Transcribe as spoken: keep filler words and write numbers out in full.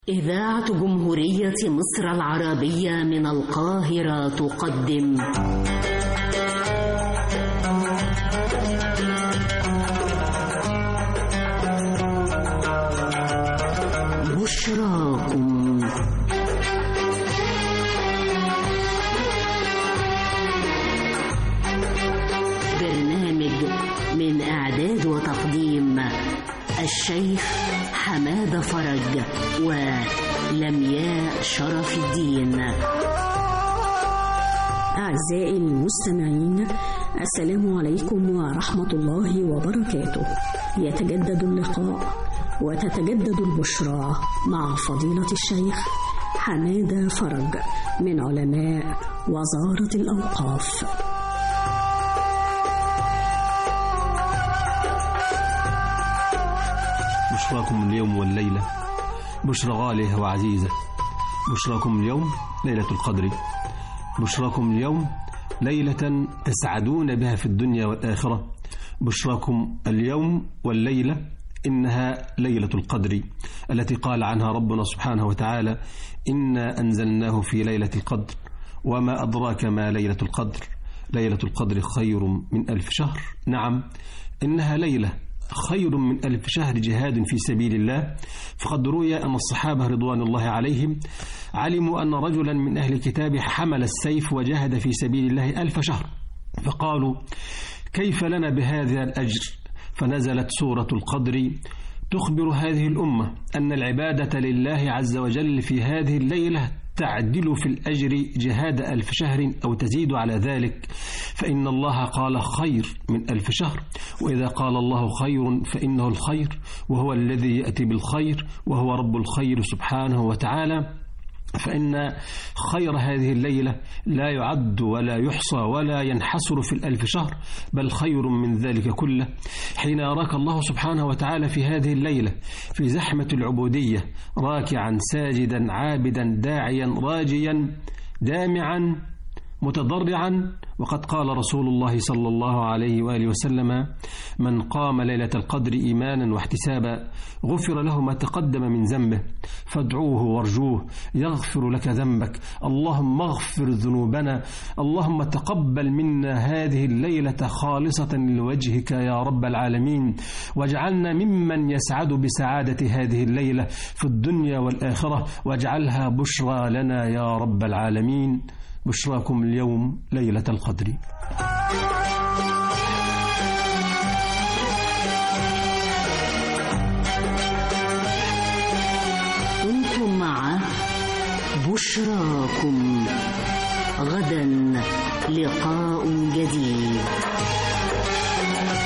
إذاعة جمهورية مصر العربية من القاهرة تقدم بشراكم. برنامج من إعداد وتقديم الشيخ حمادة فرج ولمياء شرف الدين. أعزائي المستمعين، السلام عليكم ورحمة الله وبركاته. يتجدد اللقاء وتتجدد البشرى مع فضيلة الشيخ حمادة فرج من علماء وزارة الأوقاف. بشراكم اليوم والليلة بشرى غالية وعزيزة. بشراكم اليوم ليلة القدر. بشراكم اليوم ليلة تسعدون بها في الدنيا والآخرة. بشراكم اليوم والليلة إنها ليلة القدر التي قال عنها ربنا سبحانه وتعالى: إنا أنزلناه في ليلة القدر وما أدراك ما ليلة القدر، ليلة القدر خير من ألف شهر. نعم، إنها ليلة خير من ألف شهر جهاد في سبيل الله. فقد روي أن الصحابة رضوان الله عليهم علموا أن رجلا من أهل الكتاب حمل السيف وجاهد في سبيل الله ألف شهر، فقالوا: كيف لنا بهذا الأجر؟ فنزلت سورة القدر تخبر هذه الأمة أن العبادة لله عز وجل في هذه الليلة تعدل في الأجر جهاد ألف شهر أو تزيد على ذلك، فإن الله قال خير من ألف شهر، وإذا قال الله خير فإنه الخير، وهو الذي يأتي بالخير وهو رب الخير سبحانه وتعالى. فإن خير هذه الليلة لا يعد ولا يحصى ولا ينحصر في الألف شهر، بل خير من ذلك كله. حين يراك الله سبحانه وتعالى في هذه الليلة في زحمة العبودية راكعا ساجدا عابدا داعيا راجيا دامعا متضرعا، وقد قال رسول الله صلى الله عليه وآله وسلم: من قام ليلة القدر إيمانا واحتسابا غفر له ما تقدم من ذنبه، فادعوه وارجوه يغفر لك ذنبك. اللهم اغفر ذنوبنا، اللهم تقبل منا هذه الليلة خالصة لوجهك يا رب العالمين، واجعلنا ممن يسعد بسعادة هذه الليلة في الدنيا والآخرة، واجعلها بشرى لنا يا رب العالمين. بشراكم اليوم ليلة القدر. كنتم مع بشراكم. غدا لقاء جديد.